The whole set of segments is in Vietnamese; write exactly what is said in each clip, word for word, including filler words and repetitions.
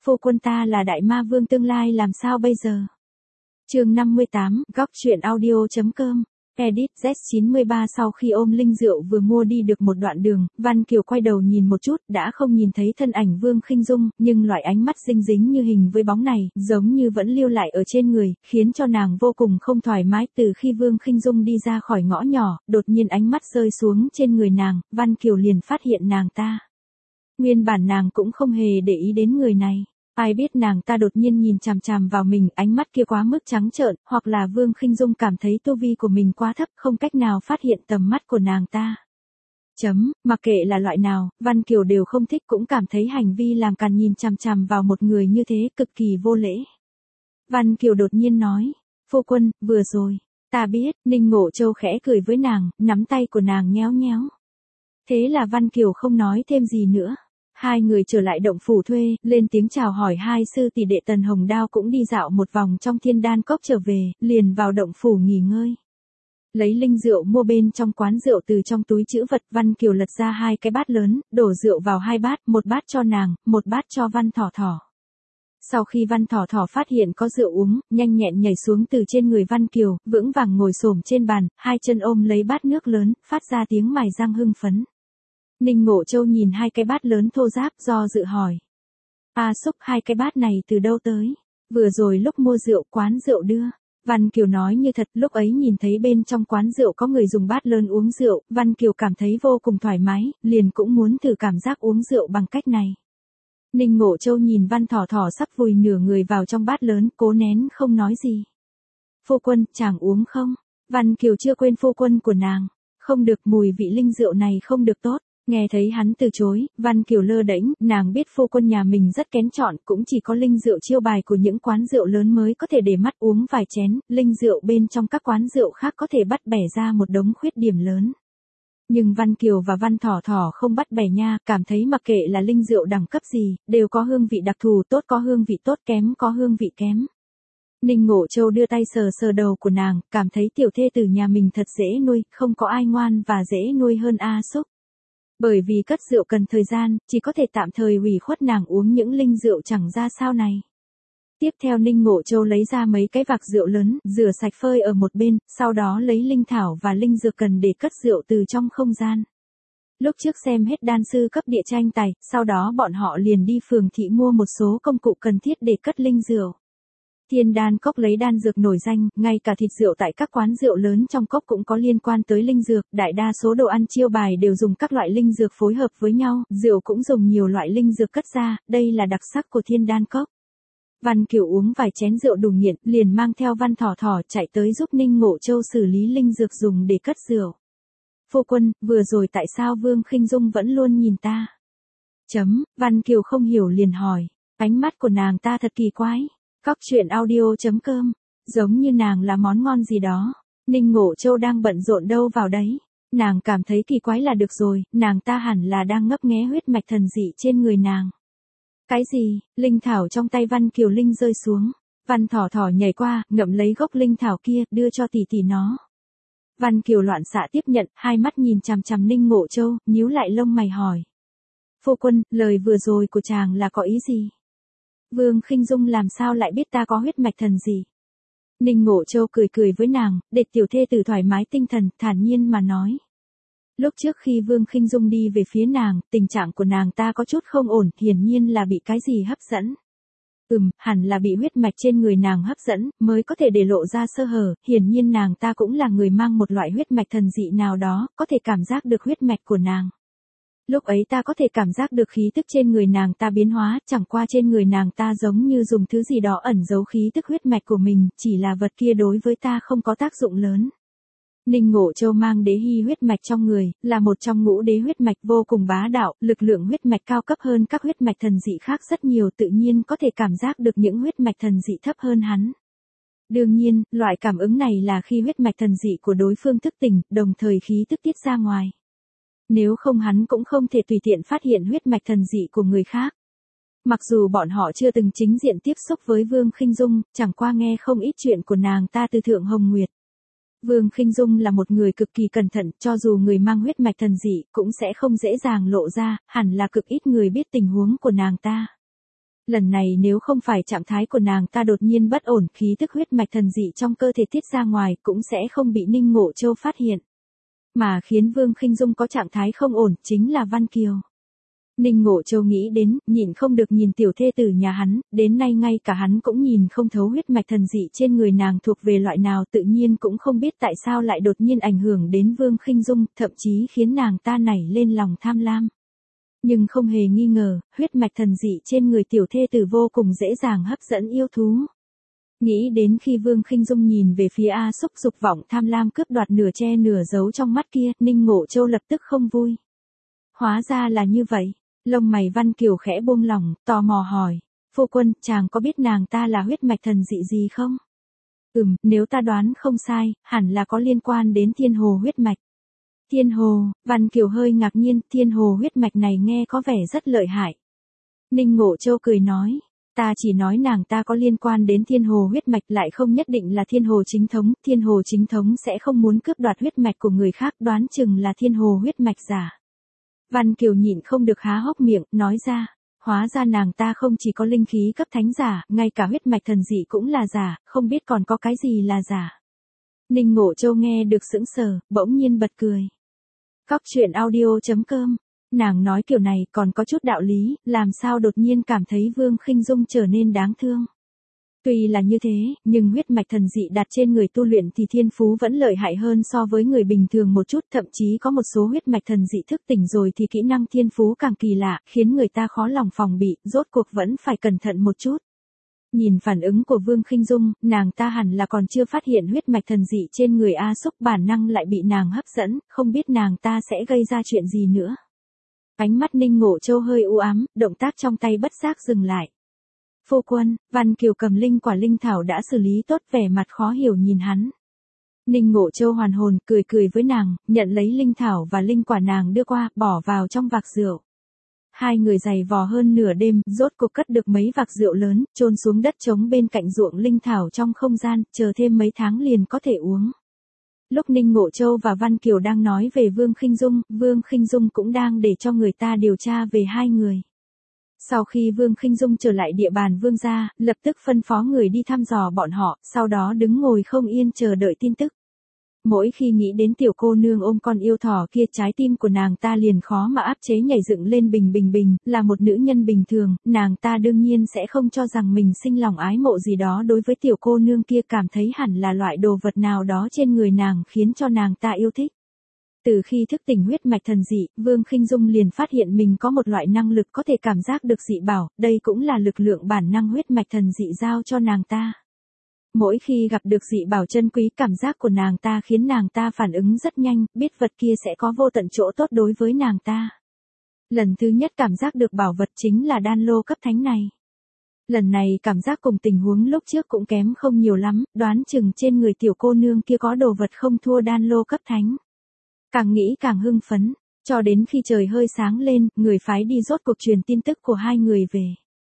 Phu quân ta là đại ma vương tương lai làm sao bây giờ? Chương năm mươi tám, góc truyện audio.com. Edit Z chín mươi ba. Sau khi ôm linh rượu vừa mua đi được một đoạn đường, Văn Kiều quay đầu nhìn một chút, đã không nhìn thấy thân ảnh Vương Khinh Dung, nhưng loại ánh mắt dinh dính như hình với bóng này, giống như vẫn lưu lại ở trên người, khiến cho nàng vô cùng không thoải mái. Từ khi Vương Khinh Dung đi ra khỏi ngõ nhỏ, đột nhiên ánh mắt rơi xuống trên người nàng, Văn Kiều liền phát hiện nàng ta. Nguyên bản nàng cũng không hề để ý đến người này. Ai biết nàng ta đột nhiên nhìn chằm chằm vào mình, ánh mắt kia quá mức trắng trợn, hoặc là Vương Khinh Dung cảm thấy tu vi của mình quá thấp, không cách nào phát hiện tầm mắt của nàng ta. Chấm, mặc kệ là loại nào, Văn Kiều đều không thích, cũng cảm thấy hành vi làm càn nhìn chằm chằm vào một người như thế cực kỳ vô lễ. Văn Kiều đột nhiên nói, phu quân, vừa rồi, ta biết. Ninh Ngộ Châu khẽ cười với nàng, nắm tay của nàng nhéo nhéo. Thế là Văn Kiều không nói thêm gì nữa. Hai người trở lại động phủ thuê, lên tiếng chào hỏi. Hai sư tỷ đệ Tần Hồng Đao cũng đi dạo một vòng trong Thiên Đan Cốc trở về, liền vào động phủ nghỉ ngơi. Lấy linh rượu mua bên trong quán rượu từ trong túi trữ vật, Văn Kiều lật ra hai cái bát lớn, đổ rượu vào hai bát, một bát cho nàng, một bát cho Văn Thỏ Thỏ. Sau khi Văn Thỏ Thỏ phát hiện có rượu uống, nhanh nhẹn nhảy xuống từ trên người Văn Kiều, vững vàng ngồi xổm trên bàn, hai chân ôm lấy bát nước lớn, phát ra tiếng mài răng hưng phấn. Ninh Ngộ Châu nhìn hai cái bát lớn thô ráp, do dự hỏi. A Xúc, hai cái bát này từ đâu tới? Vừa rồi lúc mua rượu quán rượu đưa. Văn Kiều nói như thật, lúc ấy nhìn thấy bên trong quán rượu có người dùng bát lớn uống rượu, Văn Kiều cảm thấy vô cùng thoải mái, liền cũng muốn thử cảm giác uống rượu bằng cách này. Ninh Ngộ Châu nhìn Văn Thỏ Thỏ sắp vùi nửa người vào trong bát lớn, cố nén không nói gì. Phu quân, chàng uống không? Văn Kiều chưa quên phu quân của nàng. Không được, mùi vị linh rượu này không được tốt. Nghe thấy hắn từ chối, Văn Kiều lơ đễnh, nàng biết phu quân nhà mình rất kén chọn, cũng chỉ có linh rượu chiêu bài của những quán rượu lớn mới có thể để mắt uống vài chén, linh rượu bên trong các quán rượu khác có thể bắt bẻ ra một đống khuyết điểm lớn. Nhưng Văn Kiều và Văn Thỏ Thỏ không bắt bẻ nha, cảm thấy mặc kệ là linh rượu đẳng cấp gì, đều có hương vị đặc thù, tốt có hương vị tốt, kém có hương vị kém. Ninh Ngộ Châu đưa tay sờ sờ đầu của nàng, cảm thấy tiểu thê tử nhà mình thật dễ nuôi, không có ai ngoan và dễ nuôi hơn A Xúc. Bởi vì cất rượu cần thời gian, chỉ có thể tạm thời ủy khuất nàng uống những linh rượu chẳng ra sao này. Tiếp theo Ninh Ngộ Châu lấy ra mấy cái vạc rượu lớn, rửa sạch phơi ở một bên, sau đó lấy linh thảo và linh dược cần để cất rượu từ trong không gian. Lúc trước xem hết đan sư cấp địa tranh tài, sau đó bọn họ liền đi phường thị mua một số công cụ cần thiết để cất linh rượu. Thiên Đan Cốc lấy đan dược nổi danh, ngay cả thịt rượu tại các quán rượu lớn trong cốc cũng có liên quan tới linh dược, đại đa số đồ ăn chiêu bài đều dùng các loại linh dược phối hợp với nhau, rượu cũng dùng nhiều loại linh dược cất ra, đây là đặc sắc của Thiên Đan Cốc. Văn Kiều uống vài chén rượu đủ nghiện, liền mang theo Văn Thỏ Thỏ chạy tới giúp Ninh Ngộ Châu xử lý linh dược dùng để cất rượu. Phu quân, vừa rồi tại sao Vương Khinh Dung vẫn luôn nhìn ta? Chấm, Văn Kiều không hiểu liền hỏi, ánh mắt của nàng ta thật kỳ quái. Góc truyện audio.com, giống như nàng là món ngon gì đó. Ninh Ngộ Châu đang bận rộn đâu vào đấy. Nàng cảm thấy kỳ quái là được rồi, nàng ta hẳn là đang ngấp nghé huyết mạch thần dị trên người nàng. Cái gì? Linh thảo trong tay Văn Kiều Linh rơi xuống. Văn Thỏ Thỏ nhảy qua, ngậm lấy gốc linh thảo kia, đưa cho tỷ tỷ nó. Văn Kiều loạn xạ tiếp nhận, hai mắt nhìn chằm chằm Ninh Ngộ Châu, nhíu lại lông mày hỏi. Phu quân, lời vừa rồi của chàng là có ý gì? Vương Khinh Dung làm sao lại biết ta có huyết mạch thần gì? Ninh Ngộ Châu cười cười với nàng, để tiểu thê tử thoải mái tinh thần, thản nhiên mà nói. Lúc trước khi Vương Khinh Dung đi về phía nàng, tình trạng của nàng ta có chút không ổn, hiển nhiên là bị cái gì hấp dẫn. Ừm, hẳn là bị huyết mạch trên người nàng hấp dẫn, mới có thể để lộ ra sơ hở, hiển nhiên nàng ta cũng là người mang một loại huyết mạch thần dị nào đó, có thể cảm giác được huyết mạch của nàng. Lúc ấy ta có thể cảm giác được khí tức trên người nàng ta biến hóa, chẳng qua trên người nàng ta giống như dùng thứ gì đó ẩn giấu khí tức huyết mạch của mình, chỉ là vật kia đối với ta không có tác dụng lớn. Ninh Ngộ Châu mang đế hy huyết mạch trong người, là một trong ngũ đế huyết mạch vô cùng bá đạo, lực lượng huyết mạch cao cấp hơn các huyết mạch thần dị khác rất nhiều, tự nhiên có thể cảm giác được những huyết mạch thần dị thấp hơn hắn. Đương nhiên, loại cảm ứng này là khi huyết mạch thần dị của đối phương thức tỉnh, đồng thời khí tức tiết ra ngoài. Nếu không hắn cũng không thể tùy tiện phát hiện huyết mạch thần dị của người khác. Mặc dù bọn họ chưa từng chính diện tiếp xúc với Vương Khinh Dung, chẳng qua nghe không ít chuyện của nàng ta từ Thượng Hồng Nguyệt. Vương Khinh Dung là một người cực kỳ cẩn thận, cho dù người mang huyết mạch thần dị, cũng sẽ không dễ dàng lộ ra, hẳn là cực ít người biết tình huống của nàng ta. Lần này nếu không phải trạng thái của nàng ta đột nhiên bất ổn, khí tức huyết mạch thần dị trong cơ thể tiết ra ngoài cũng sẽ không bị Ninh Ngộ Châu phát hiện. Mà khiến Vương Khinh Dung có trạng thái không ổn chính là Văn Kiều. Ninh Ngộ Châu nghĩ đến, nhịn không được nhìn tiểu thê tử nhà hắn, đến nay ngay cả hắn cũng nhìn không thấu huyết mạch thần dị trên người nàng thuộc về loại nào, tự nhiên cũng không biết tại sao lại đột nhiên ảnh hưởng đến Vương Khinh Dung, thậm chí khiến nàng ta nảy lên lòng tham lam. Nhưng không hề nghi ngờ, huyết mạch thần dị trên người tiểu thê tử vô cùng dễ dàng hấp dẫn yêu thú. Nghĩ đến khi Vương Khinh Dung nhìn về phía A Súc dục vọng tham lam cướp đoạt nửa che nửa giấu trong mắt kia, Ninh Ngộ Châu lập tức không vui. Hóa ra là như vậy, lông mày Văn Kiều khẽ buông lỏng, tò mò hỏi, phu quân, chàng có biết nàng ta là huyết mạch thần dị gì không? Ừm, nếu ta đoán không sai, hẳn là có liên quan đến Thiên Hồ huyết mạch. Thiên Hồ, Văn Kiều hơi ngạc nhiên, Thiên Hồ huyết mạch này nghe có vẻ rất lợi hại. Ninh Ngộ Châu cười nói, ta chỉ nói nàng ta có liên quan đến Thiên Hồ huyết mạch, lại không nhất định là Thiên Hồ chính thống, Thiên Hồ chính thống sẽ không muốn cướp đoạt huyết mạch của người khác, đoán chừng là Thiên Hồ huyết mạch giả. Văn Kiều nhịn không được há hốc miệng, nói ra, hóa ra nàng ta không chỉ có linh khí cấp thánh giả, ngay cả huyết mạch thần dị cũng là giả, không biết còn có cái gì là giả. Ninh Ngộ Châu nghe được sững sờ, bỗng nhiên bật cười. Góc truyện audio chấm com, nàng nói kiểu này còn có chút đạo lý, làm sao đột nhiên cảm thấy Vương Khinh Dung trở nên đáng thương. Tuy là như thế, nhưng huyết mạch thần dị đặt trên người tu luyện thì thiên phú vẫn lợi hại hơn so với người bình thường một chút, thậm chí có một số huyết mạch thần dị thức tỉnh rồi thì kỹ năng thiên phú càng kỳ lạ, khiến người ta khó lòng phòng bị, rốt cuộc vẫn phải cẩn thận một chút. Nhìn phản ứng của Vương Khinh Dung, nàng ta hẳn là còn chưa phát hiện huyết mạch thần dị trên người A Súc, bản năng lại bị nàng hấp dẫn, không biết nàng ta sẽ gây ra chuyện gì nữa. Ánh mắt Ninh Ngộ Châu hơi u ám, động tác trong tay bất giác dừng lại. Phu quân, Văn Kiều cầm linh quả linh thảo đã xử lý tốt, vẻ mặt khó hiểu nhìn hắn. Ninh Ngộ Châu hoàn hồn, cười cười với nàng, nhận lấy linh thảo và linh quả nàng đưa qua, bỏ vào trong vạc rượu. Hai người giày vò hơn nửa đêm, rốt cuộc cất được mấy vạc rượu lớn, chôn xuống đất trống bên cạnh ruộng linh thảo trong không gian, chờ thêm mấy tháng liền có thể uống. Lúc Ninh Ngộ Châu và Văn Kiều đang nói về Vương Khinh Dung, Vương Khinh Dung cũng đang để cho người ta điều tra về hai người. Sau khi Vương Khinh Dung trở lại địa bàn Vương gia, lập tức phân phó người đi thăm dò bọn họ, sau đó đứng ngồi không yên chờ đợi tin tức. Mỗi khi nghĩ đến tiểu cô nương ôm con yêu thỏ kia, trái tim của nàng ta liền khó mà áp chế nhảy dựng lên bình bình bình, là một nữ nhân bình thường, nàng ta đương nhiên sẽ không cho rằng mình sinh lòng ái mộ gì đó đối với tiểu cô nương kia, cảm thấy hẳn là loại đồ vật nào đó trên người nàng khiến cho nàng ta yêu thích. Từ khi thức tỉnh huyết mạch thần dị, Vương Khinh Dung liền phát hiện mình có một loại năng lực có thể cảm giác được dị bảo, đây cũng là lực lượng bản năng huyết mạch thần dị giao cho nàng ta. Mỗi khi gặp được dị bảo chân quý, cảm giác của nàng ta khiến nàng ta phản ứng rất nhanh, biết vật kia sẽ có vô tận chỗ tốt đối với nàng ta. Lần thứ nhất cảm giác được bảo vật chính là đan lô cấp thánh này. Lần này cảm giác cùng tình huống lúc trước cũng kém không nhiều lắm, đoán chừng trên người tiểu cô nương kia có đồ vật không thua đan lô cấp thánh. Càng nghĩ càng hưng phấn, cho đến khi trời hơi sáng lên, người phái đi rốt cuộc truyền tin tức của hai người về.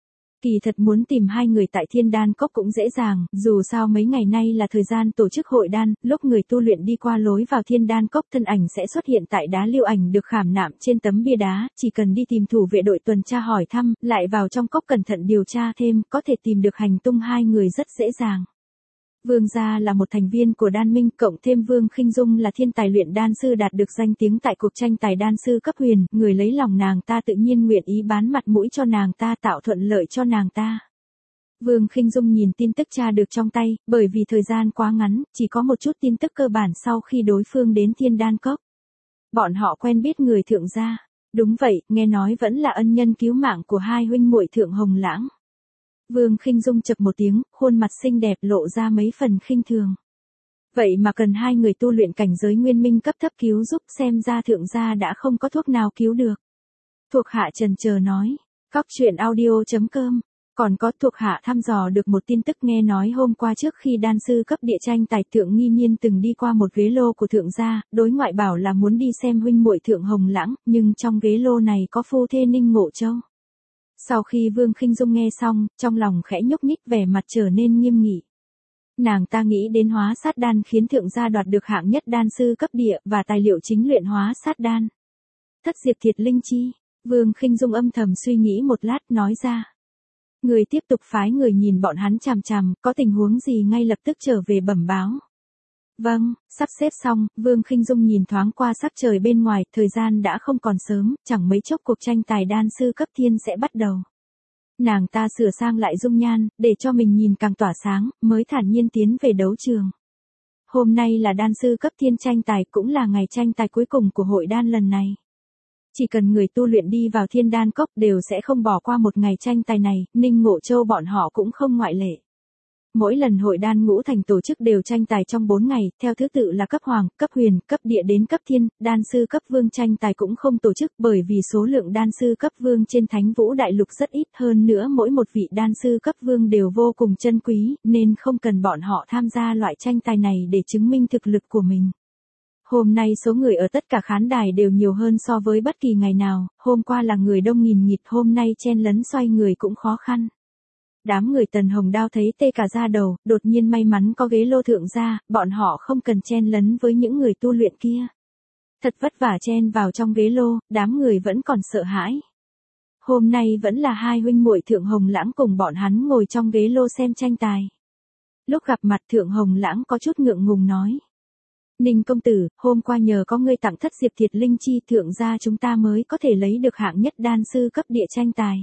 Kỳ thật muốn tìm hai người tại Thiên Đan Cốc cũng dễ dàng, dù sao mấy ngày nay là thời gian tổ chức hội đan, lúc người tu luyện đi qua lối vào Thiên Đan Cốc thân ảnh sẽ xuất hiện tại đá lưu ảnh được khảm nạm trên tấm bia đá, chỉ cần đi tìm thủ vệ đội tuần tra hỏi thăm, lại vào trong cốc cẩn thận điều tra thêm, có thể tìm được hành tung hai người rất dễ dàng. Vương gia là một thành viên của Đan Minh, cộng thêm Vương Khinh Dung là thiên tài luyện đan sư đạt được danh tiếng tại cuộc tranh tài đan sư cấp huyền, người lấy lòng nàng ta tự nhiên nguyện ý bán mặt mũi cho nàng ta, tạo thuận lợi cho nàng ta. Vương Khinh Dung nhìn tin tức tra được trong tay, bởi vì thời gian quá ngắn, chỉ có một chút tin tức cơ bản sau khi đối phương đến Thiên Đan Cốc. Bọn họ quen biết người Thượng gia. Đúng vậy, nghe nói vẫn là ân nhân cứu mạng của hai huynh muội Thượng Hồng Lãng. Vương Khinh Dung chậc một tiếng, khuôn mặt xinh đẹp lộ ra mấy phần khinh thường. Vậy mà cần hai người tu luyện cảnh giới nguyên minh cấp thấp cứu giúp, xem ra Thượng gia đã không có thuốc nào cứu được. Thuộc hạ chần chờ nói, góc truyện audio chấm com, còn có thuộc hạ thăm dò được một tin tức, nghe nói hôm qua trước khi đan sư cấp địa tranh tài Thượng Nghi Nhiên từng đi qua một ghế lô của Thượng gia, đối ngoại bảo là muốn đi xem huynh muội Thượng Hồng Lãng, nhưng trong ghế lô này có phu thê Ninh Ngộ Châu. Sau khi Vương Khinh Dung nghe xong, trong lòng khẽ nhúc nhích, vẻ mặt trở nên nghiêm nghị. Nàng ta nghĩ đến hóa sát đan khiến Thượng gia đoạt được hạng nhất đan sư cấp địa và tài liệu chính luyện hóa sát đan. Thất diệt thiệt linh chi, Vương Khinh Dung âm thầm suy nghĩ một lát, nói ra. Người tiếp tục phái người nhìn bọn hắn chằm chằm, có tình huống gì ngay lập tức trở về bẩm báo. Vâng, sắp xếp xong, Vương Khinh Dung nhìn thoáng qua sắc trời bên ngoài, thời gian đã không còn sớm, chẳng mấy chốc cuộc tranh tài đan sư cấp thiên sẽ bắt đầu. Nàng ta sửa sang lại dung nhan, để cho mình nhìn càng tỏa sáng, mới thản nhiên tiến về đấu trường. Hôm nay là đan sư cấp thiên tranh tài, cũng là ngày tranh tài cuối cùng của hội đan lần này. Chỉ cần người tu luyện đi vào thiên đan cốc đều sẽ không bỏ qua một ngày tranh tài này, Ninh Ngộ Châu bọn họ cũng không ngoại lệ. Mỗi lần hội đan ngũ thành tổ chức đều tranh tài trong bốn ngày, theo thứ tự là cấp hoàng, cấp huyền, cấp địa đến cấp thiên, đan sư cấp vương tranh tài cũng không tổ chức bởi vì số lượng đan sư cấp vương trên Thánh Vũ Đại Lục rất ít, hơn nữa mỗi một vị đan sư cấp vương đều vô cùng chân quý, nên không cần bọn họ tham gia loại tranh tài này để chứng minh thực lực của mình. Hôm nay số người ở tất cả khán đài đều nhiều hơn so với bất kỳ ngày nào, hôm qua là người đông nghìn nghịt, hôm nay chen lấn xoay người cũng khó khăn. Đám người Tần Hồng Đao thấy tê cả da đầu, đột nhiên may mắn có ghế lô thượng ra, bọn họ không cần chen lấn với những người tu luyện kia. Thật vất vả chen vào trong ghế lô, đám người vẫn còn sợ hãi. Hôm nay vẫn là hai huynh muội Thượng Hồng Lãng cùng bọn hắn ngồi trong ghế lô xem tranh tài. Lúc gặp mặt Thượng Hồng Lãng có chút ngượng ngùng nói. Ninh công tử, hôm qua nhờ có ngươi tặng thất diệp thiệt linh chi thượng gia chúng ta mới có thể lấy được hạng nhất đan sư cấp địa tranh tài.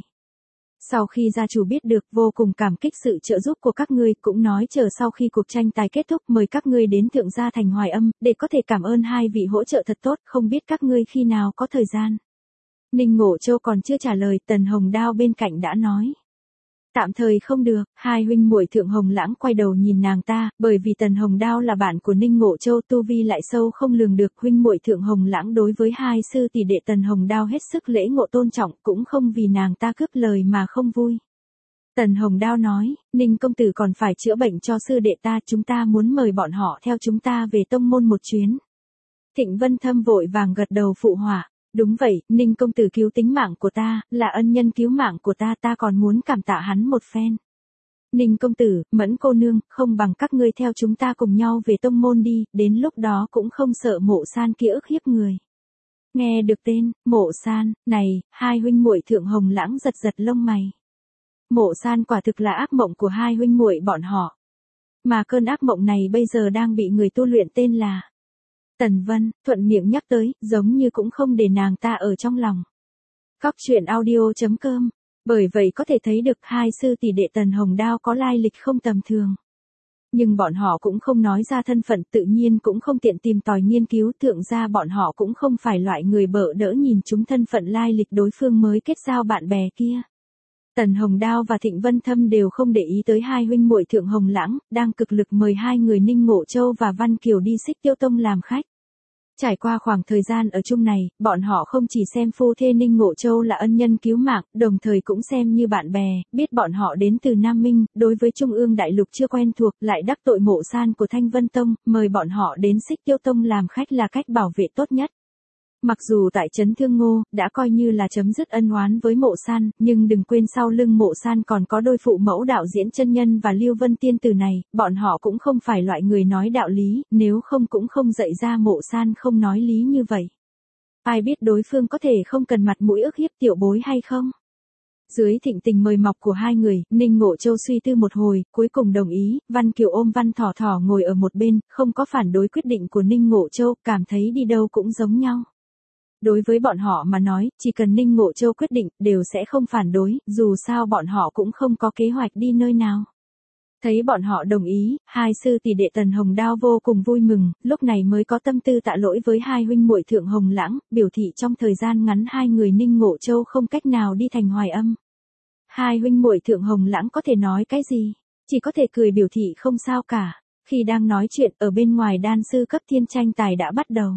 Sau khi gia chủ biết được vô cùng cảm kích sự trợ giúp của các ngươi, cũng nói chờ sau khi cuộc tranh tài kết thúc mời các ngươi đến thượng gia thành Hoài Âm, để có thể cảm ơn hai vị hỗ trợ thật tốt, không biết các ngươi khi nào có thời gian. Ninh Ngộ Châu còn chưa trả lời, Tần Hồng Đao bên cạnh đã nói. Tạm thời không được, hai huynh muội Thượng Hồng Lãng quay đầu nhìn nàng ta, bởi vì Tần Hồng Đao là bạn của Ninh Ngộ Châu, tu vi lại sâu không lường được, huynh muội Thượng Hồng Lãng đối với hai sư tỷ đệ Tần Hồng Đao hết sức lễ ngộ tôn trọng, cũng không vì nàng ta cướp lời mà không vui. Tần Hồng Đao nói, Ninh công tử còn phải chữa bệnh cho sư đệ ta, chúng ta muốn mời bọn họ theo chúng ta về tông môn một chuyến. Thịnh Vân Thâm vội vàng gật đầu phụ họa. Đúng vậy, Ninh công tử cứu tính mạng của ta, là ân nhân cứu mạng của ta, ta còn muốn cảm tạ hắn một phen. Ninh công tử, Mẫn cô nương, không bằng các ngươi theo chúng ta cùng nhau về tông môn đi, đến lúc đó cũng không sợ Mộ San kia ức hiếp người. Nghe được tên, Mộ San, này, hai huynh muội Thượng Hồng Lãng giật giật lông mày. Mộ San quả thực là ác mộng của hai huynh muội bọn họ. Mà cơn ác mộng này bây giờ đang bị người tu luyện tên là Tần Vân, thuận miệng nhắc tới, giống như cũng không để nàng ta ở trong lòng. Góc truyện audio chấm com, bởi vậy có thể thấy được hai sư tỷ đệ Tần Hồng Đao có lai lịch không tầm thường. Nhưng bọn họ cũng không nói ra thân phận, tự nhiên cũng không tiện tìm tòi nghiên cứu, thượng ra bọn họ cũng không phải loại người bợ đỡ nhìn chúng thân phận lai lịch đối phương mới kết giao bạn bè kia. Tần Hồng Đao và Thịnh Vân Thâm đều không để ý tới hai huynh muội Thượng Hồng Lãng, đang cực lực mời hai người Ninh Ngộ Châu và Văn Kiều đi Xích Tiêu Tông làm khách. Trải qua khoảng thời gian ở chung này, bọn họ không chỉ xem phu thê Ninh Ngộ Châu là ân nhân cứu mạng, đồng thời cũng xem như bạn bè, biết bọn họ đến từ Nam Minh, đối với Trung ương Đại Lục chưa quen thuộc, lại đắc tội Mộ San của Thanh Vân Tông, mời bọn họ đến Xích Tiêu Tông làm khách là cách bảo vệ tốt nhất. Mặc dù tại Trấn Thương Ngô, đã coi như là chấm dứt ân oán với Mộ San, nhưng đừng quên sau lưng Mộ San còn có đôi phụ mẫu đạo diễn chân nhân và Lưu Vân Tiên Tử này, bọn họ cũng không phải loại người nói đạo lý, nếu không cũng không dạy ra Mộ San không nói lý như vậy. Ai biết đối phương có thể không cần mặt mũi ức hiếp tiểu bối hay không? Dưới thịnh tình mời mọc của hai người, Ninh Ngộ Châu suy tư một hồi, cuối cùng đồng ý, Văn Kiều ôm Văn Thỏ Thỏ ngồi ở một bên, không có phản đối quyết định của Ninh Ngộ Châu, cảm thấy đi đâu cũng giống nhau. Đối với bọn họ mà nói, chỉ cần Ninh Ngộ Châu quyết định, đều sẽ không phản đối, dù sao bọn họ cũng không có kế hoạch đi nơi nào. Thấy bọn họ đồng ý, hai sư tỷ đệ Tần Hồng Đao vô cùng vui mừng, lúc này mới có tâm tư tạ lỗi với hai huynh muội Thượng Hồng Lãng, biểu thị trong thời gian ngắn hai người Ninh Ngộ Châu không cách nào đi thành Hoài Âm. Hai huynh muội Thượng Hồng Lãng có thể nói cái gì? Chỉ có thể cười biểu thị không sao cả. Khi đang nói chuyện, ở bên ngoài đan sư cấp thiên tranh tài đã bắt đầu.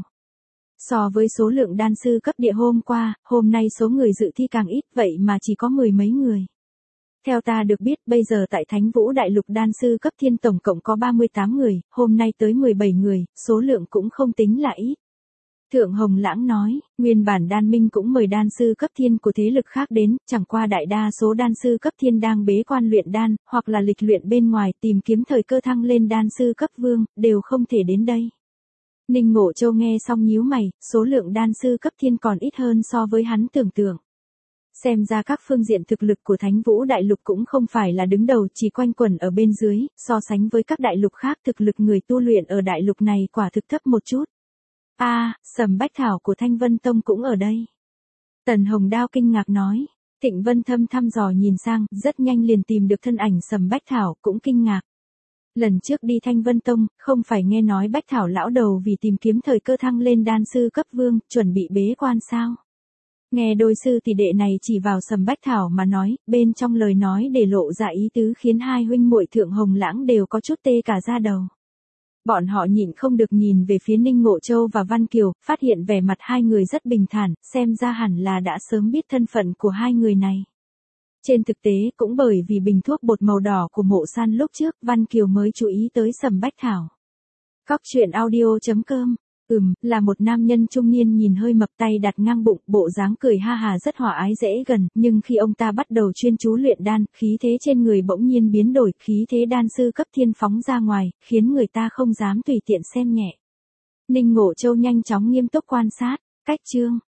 So với số lượng đan sư cấp địa hôm qua, hôm nay số người dự thi càng ít, vậy mà chỉ có mười mấy người. Theo ta được biết, bây giờ tại Thánh Vũ Đại Lục đan sư cấp thiên tổng cộng có ba mươi tám người, hôm nay tới mười bảy người, số lượng cũng không tính là ít. Thượng Hồng Lãng nói, nguyên bản đan minh cũng mời đan sư cấp thiên của thế lực khác đến, chẳng qua đại đa số đan sư cấp thiên đang bế quan luyện đan, hoặc là lịch luyện bên ngoài tìm kiếm thời cơ thăng lên đan sư cấp vương, đều không thể đến đây. Ninh Ngộ Châu nghe xong nhíu mày, số lượng đan sư cấp thiên còn ít hơn so với hắn tưởng tượng. Xem ra các phương diện thực lực của Thánh Vũ Đại Lục cũng không phải là đứng đầu, chỉ quanh quẩn ở bên dưới, so sánh với các đại lục khác thực lực người tu luyện ở đại lục này quả thực thấp một chút. A, à, Sầm Bách Thảo của Thanh Vân Tông cũng ở đây. Tần Hồng Đao kinh ngạc nói. Thịnh Vân Thâm thăm dò nhìn sang, rất nhanh liền tìm được thân ảnh Sầm Bách Thảo, cũng kinh ngạc. Lần trước đi Thanh Vân Tông, không phải nghe nói Bách Thảo lão đầu vì tìm kiếm thời cơ thăng lên đan sư cấp vương, chuẩn bị bế quan sao? Nghe đôi sư tỷ đệ này chỉ vào Sầm Bách Thảo mà nói, bên trong lời nói để lộ ra ý tứ khiến hai huynh muội Thượng Hồng Lãng đều có chút tê cả da đầu. Bọn họ nhịn không được nhìn về phía Ninh Ngộ Châu và Văn Kiều, phát hiện vẻ mặt hai người rất bình thản, xem ra hẳn là đã sớm biết thân phận của hai người này. Trên thực tế, cũng bởi vì bình thuốc bột màu đỏ của Mộ San lúc trước, Văn Kiều mới chú ý tới Sầm Bách Thảo. Cóc truyện audio chấm com. Ừm, là một nam nhân trung niên nhìn hơi mập, tay đặt ngang bụng, bộ dáng cười ha hà rất hòa ái dễ gần, nhưng khi ông ta bắt đầu chuyên chú luyện đan, khí thế trên người bỗng nhiên biến đổi, khí thế đan sư cấp thiên phóng ra ngoài, khiến người ta không dám tùy tiện xem nhẹ. Ninh Ngộ Châu nhanh chóng nghiêm túc quan sát, cách chương